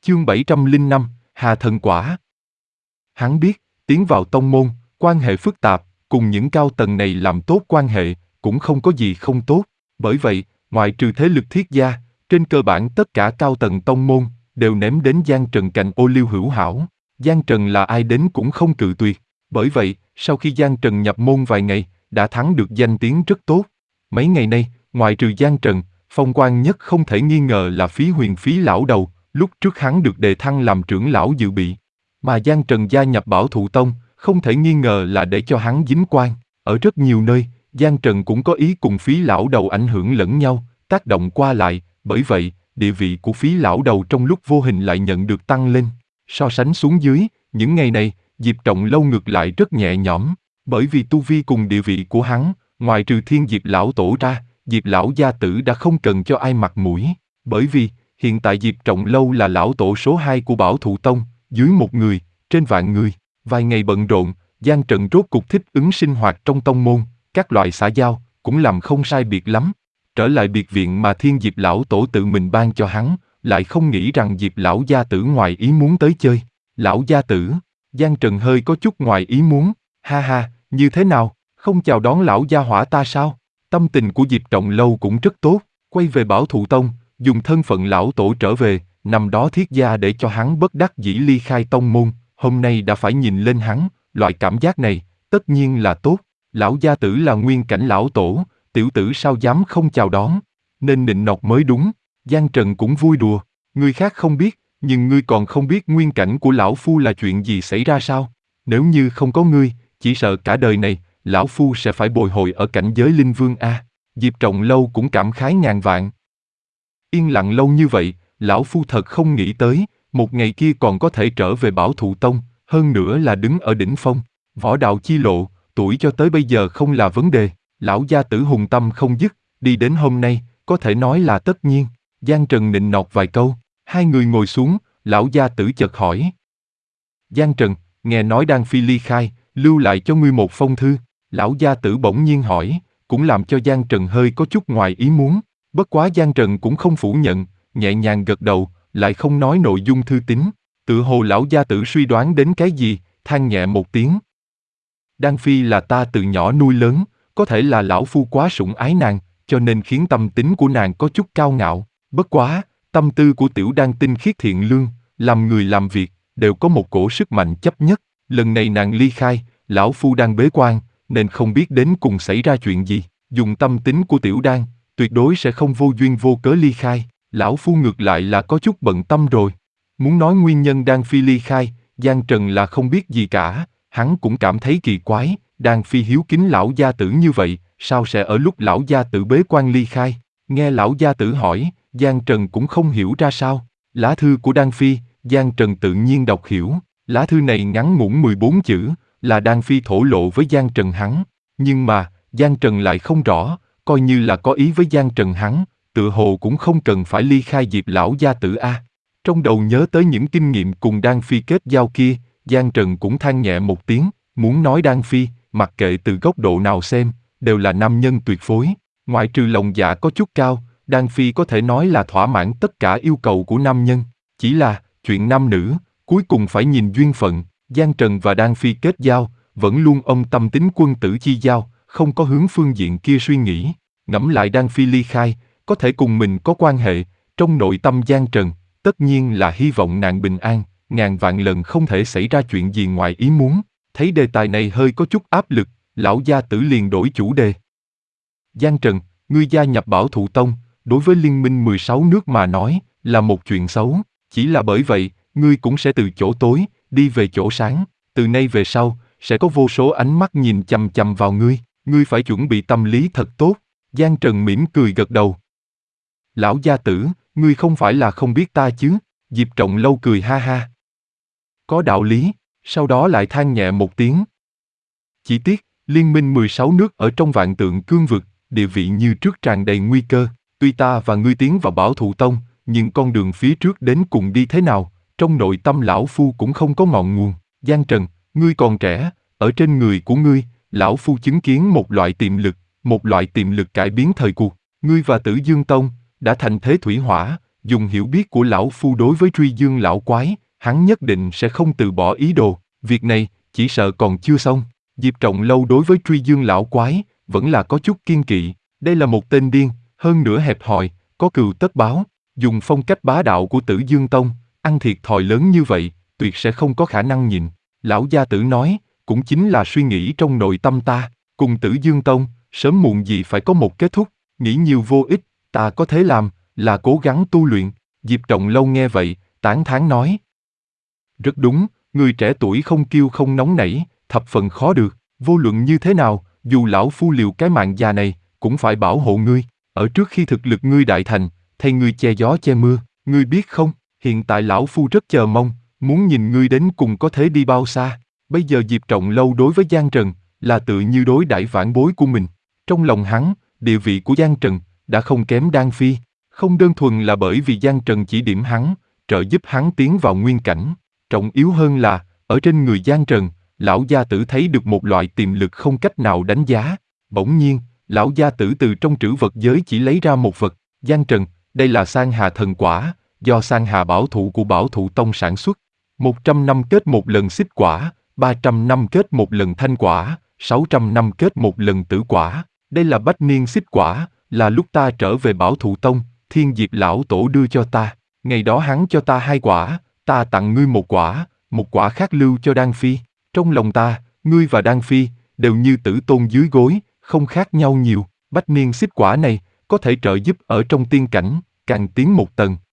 Chương 705, Hà Thần Quả. Hắn biết, tiến vào tông môn, quan hệ phức tạp, cùng những cao tầng này làm tốt quan hệ, cũng không có gì không tốt. Bởi vậy, ngoại trừ thế lực Thiết gia, trên cơ bản tất cả cao tầng tông môn, đều ném đến Giang Trần cạnh ô liu hữu hảo. Giang Trần là ai đến cũng không cự tuyệt. Bởi vậy, sau khi Giang Trần nhập môn vài ngày, đã thắng được danh tiếng rất tốt. Mấy ngày nay, ngoại trừ Giang Trần, phong quang nhất không thể nghi ngờ là Phí Huyền Phí lão đầu, lúc trước hắn được đề thăng làm trưởng lão dự bị. Mà Giang Trần gia nhập Bảo Thụ Tông, không thể nghi ngờ là để cho hắn dính quan. Ở rất nhiều nơi, Giang Trần cũng có ý cùng Phí lão đầu ảnh hưởng lẫn nhau, tác động qua lại, bởi vậy, địa vị của Phí lão đầu trong lúc vô hình lại nhận được tăng lên. So sánh xuống dưới, những ngày này, Diệp Trọng Lâu ngược lại rất nhẹ nhõm, bởi vì tu vi cùng địa vị của hắn, ngoài trừ Thiên Diệp lão tổ ra, Diệp lão gia tử đã không cần cho ai mặt mũi, bởi vì hiện tại Diệp Trọng Lâu là lão tổ số 2 của Bảo Thụ Tông, dưới 1 người, trên vạn người. Vài ngày bận rộn, Giang Trần rốt cục thích ứng sinh hoạt trong tông môn, các loại xã giao cũng làm không sai biệt lắm. Trở lại biệt viện mà Thiên Diệp lão tổ tự mình ban cho hắn, lại không nghĩ rằng Diệp lão gia tử ngoài ý muốn tới chơi. Lão gia tử, Giang Trần hơi có chút ngoài ý muốn, ha ha, như thế nào, không chào đón lão gia hỏa ta sao? Tâm tình của Diệp Trọng Lâu cũng rất tốt, quay về Bảo Thụ Tông, dùng thân phận lão tổ trở về, năm đó Thiết gia để cho hắn bất đắc dĩ ly khai tông môn, hôm nay đã phải nhìn lên hắn, loại cảm giác này, tất nhiên là tốt. Lão gia tử là nguyên cảnh lão tổ, tiểu tử sao dám không chào đón, nên nịnh nọt mới đúng. Giang Trần cũng vui đùa, người khác không biết, nhưng ngươi còn không biết nguyên cảnh của lão phu là chuyện gì xảy ra sao? Nếu như không có ngươi, chỉ sợ cả đời này, lão phu sẽ phải bồi hồi ở cảnh giới linh vương a. Diệp Trọng Lâu cũng cảm khái ngàn vạn. Yên lặng lâu như vậy, lão phu thật không nghĩ tới, một ngày kia còn có thể trở về Bảo Thụ Tông, hơn nữa là đứng ở đỉnh phong. Võ đạo chi lộ, tuổi cho tới bây giờ không là vấn đề. Lão gia tử hùng tâm không dứt, đi đến hôm nay, có thể nói là tất nhiên. Giang Trần nịnh nọt vài câu, hai người ngồi xuống, lão gia tử chợt hỏi. Giang Trần, nghe nói Đan Phi ly khai, lưu lại cho ngươi một phong thư. Lão gia tử bỗng nhiên hỏi, cũng làm cho Giang Trần hơi có chút ngoài ý muốn. Bất quá Giang Trần cũng không phủ nhận, nhẹ nhàng gật đầu, lại không nói nội dung thư tín. Tựa hồ lão gia tử suy đoán đến cái gì, than nhẹ một tiếng. Đan Phi là ta từ nhỏ nuôi lớn, có thể là lão phu quá sủng ái nàng, cho nên khiến tâm tính của nàng có chút cao ngạo. Bất quá, tâm tư của tiểu Đan tinh khiết thiện lương, làm người làm việc, đều có một cổ sức mạnh chấp nhất. Lần này nàng ly khai, lão phu đang bế quan, nên không biết đến cùng xảy ra chuyện gì. Dùng tâm tính của tiểu Đan, tuyệt đối sẽ không vô duyên vô cớ ly khai. Lão phu ngược lại là có chút bận tâm rồi. Muốn nói nguyên nhân Đan Phi ly khai, Giang Trần là không biết gì cả. Hắn cũng cảm thấy kỳ quái, Đan Phi hiếu kính lão gia tử như vậy, sao sẽ ở lúc lão gia tử bế quan ly khai? Nghe lão gia tử hỏi, Giang Trần cũng không hiểu ra sao. Lá thư của Đan Phi, Giang Trần tự nhiên đọc hiểu. Lá thư này ngắn ngủn 14 chữ, là Đan Phi thổ lộ với Giang Trần hắn. Nhưng mà, Giang Trần lại không rõ, coi như là có ý với Giang Trần hắn, tựa hồ cũng không cần phải ly khai Diệp lão gia tử a. Trong đầu nhớ tới những kinh nghiệm cùng Đan Phi kết giao kia, Giang Trần cũng than nhẹ một tiếng, muốn nói Đan Phi, mặc kệ từ góc độ nào xem, đều là nam nhân tuyệt phối. Ngoại trừ lòng dạ có chút cao, Đan Phi có thể nói là thỏa mãn tất cả yêu cầu của nam nhân. Chỉ là, chuyện nam nữ, cuối cùng phải nhìn duyên phận. Giang Trần và Đan Phi kết giao, vẫn luôn ôm tâm tính quân tử chi giao, không có hướng phương diện kia suy nghĩ. Ngẫm lại Đan Phi ly khai, có thể cùng mình có quan hệ, trong nội tâm Giang Trần, tất nhiên là hy vọng nàng bình an, ngàn vạn lần không thể xảy ra chuyện gì ngoài ý muốn. Thấy đề tài này hơi có chút áp lực, lão gia tử liền đổi chủ đề. Giang Trần, ngươi gia nhập Bảo Thụ Tông, đối với liên minh 16 nước mà nói, là một chuyện xấu. Chỉ là bởi vậy, ngươi cũng sẽ từ chỗ tối, đi về chỗ sáng. Từ nay về sau, sẽ có vô số ánh mắt nhìn chằm chằm vào ngươi. Ngươi phải chuẩn bị tâm lý thật tốt. Giang Trần mỉm cười gật đầu. Lão gia tử, ngươi không phải là không biết ta chứ? Diệp Trọng Lâu cười ha ha. Có đạo lý, sau đó lại than nhẹ một tiếng. Chỉ tiếc, liên minh 16 nước ở trong vạn tượng cương vực, địa vị như trước tràn đầy nguy cơ. Tuy ta và ngươi tiến vào Bảo Thụ Tông, nhưng con đường phía trước đến cùng đi thế nào, trong nội tâm lão phu cũng không có ngọn nguồn. Giang Trần, ngươi còn trẻ, ở trên người của ngươi, lão phu chứng kiến một loại tiềm lực cải biến thời cuộc. Ngươi và Tử Dương Tông đã thành thế thủy hỏa, dùng hiểu biết của lão phu đối với Truy Dương lão quái, hắn nhất định sẽ không từ bỏ ý đồ, việc này, chỉ sợ còn chưa xong. Diệp Trọng Lâu đối với Truy Dương lão quái, vẫn là có chút kiên kỵ, đây là một tên điên, hơn nữa hẹp hòi, có cừu tất báo, dùng phong cách bá đạo của Tử Dương Tông, ăn thiệt thòi lớn như vậy, tuyệt sẽ không có khả năng nhịn. Lão gia tử nói, cũng chính là suy nghĩ trong nội tâm ta, cùng Tử Dương Tông, sớm muộn gì phải có một kết thúc, nghĩ nhiều vô ích, ta có thể làm, là cố gắng tu luyện. Diệp Trọng Lâu nghe vậy, tán thán nói. Rất đúng, người trẻ tuổi không kiêu không nóng nảy, thập phần khó được, vô luận như thế nào, dù lão phu liều cái mạng già này, cũng phải bảo hộ ngươi, ở trước khi thực lực ngươi đại thành, thay ngươi che gió che mưa, ngươi biết không, hiện tại lão phu rất chờ mong, muốn nhìn ngươi đến cùng có thể đi bao xa. Bây giờ Diệp Trọng Lâu đối với Giang Trần, là tự như đối đãi vãn bối của mình. Trong lòng hắn, địa vị của Giang Trần, đã không kém Đan Phi, không đơn thuần là bởi vì Giang Trần chỉ điểm hắn, trợ giúp hắn tiến vào nguyên cảnh. Trọng yếu hơn là, ở trên người Giang Trần, lão gia tử thấy được một loại tiềm lực không cách nào đánh giá. Bỗng nhiên, lão gia tử từ trong trữ vật giới chỉ lấy ra một vật. Giang Trần, đây là Sang Hà thần quả, do Sang Hà bảo thụ của Bảo Thụ Tông sản xuất. 100 năm kết một lần xích quả, 300 năm kết một lần thanh quả, 600 năm kết một lần tử quả. Đây là bách niên xích quả, là lúc ta trở về Bảo Thụ Tông, Thiên Diệp lão tổ đưa cho ta. Ngày đó hắn cho ta 2 quả, ta tặng ngươi một quả khác lưu cho Đan Phi. Trong lòng ta, ngươi và Đan Phi, đều như tử tôn dưới gối, không khác nhau nhiều. Bách niên xích quả này, có thể trợ giúp ở trong tiên cảnh, càng tiến một tầng,